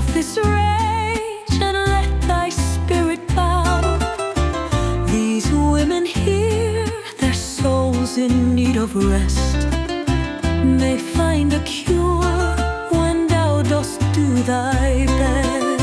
this rage and let thy spirit bow. These women here, their souls in need of rest, may find a cure when thou dost do thy best.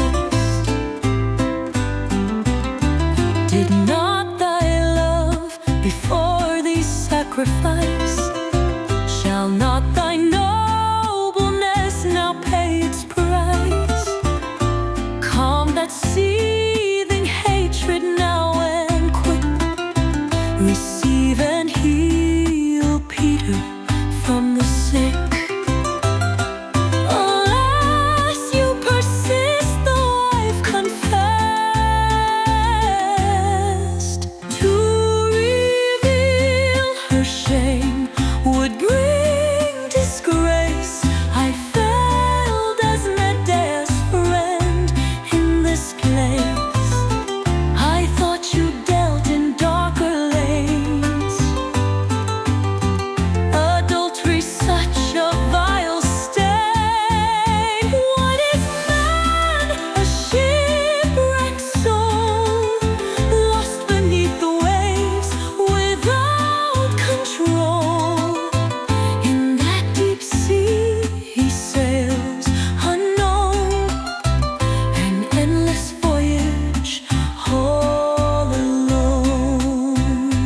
Did not thy love before thee sacrifice? Shall not thy nobleness now pay its price? Calm that seething hatred now and quick. Receive and heal Peter from the sick. Unless you persist, though I've confessed, to reveal her shame would bring disgrace. I failed as Medea's friend in this place. I thought you dealt in darker lanes. Adultery, such a vile stain. What is man? A shipwrecked soul, lost beneath the waves without control. In that deep sea he sails unknown, an endless voyage all alone.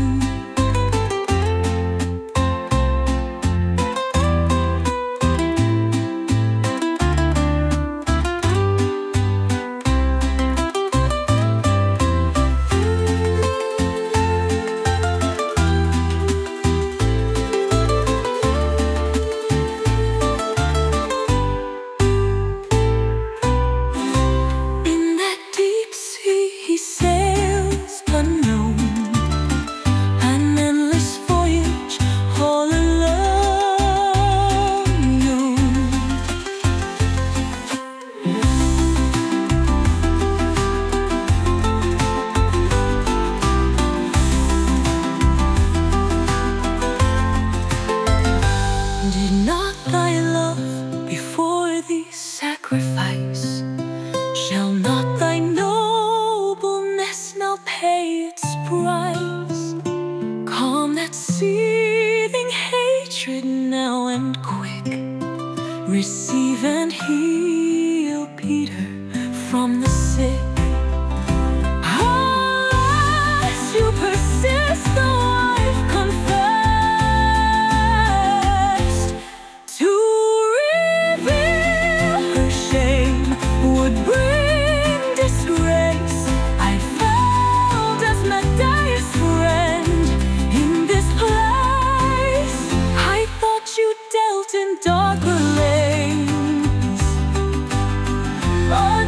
In that deep sea he sails unknown, an endless voyage all alone. Did not thy love before thee sacrifice? Shall not thy nobleness now pay its price? Calm that seething hatred now and quick. Receive and heal Peter from the sick. Unless you persist, though I've confessed, to reveal her shame would bring disgrace. I failed as Medea's friend in this place. I thought you dealt in darker lanes.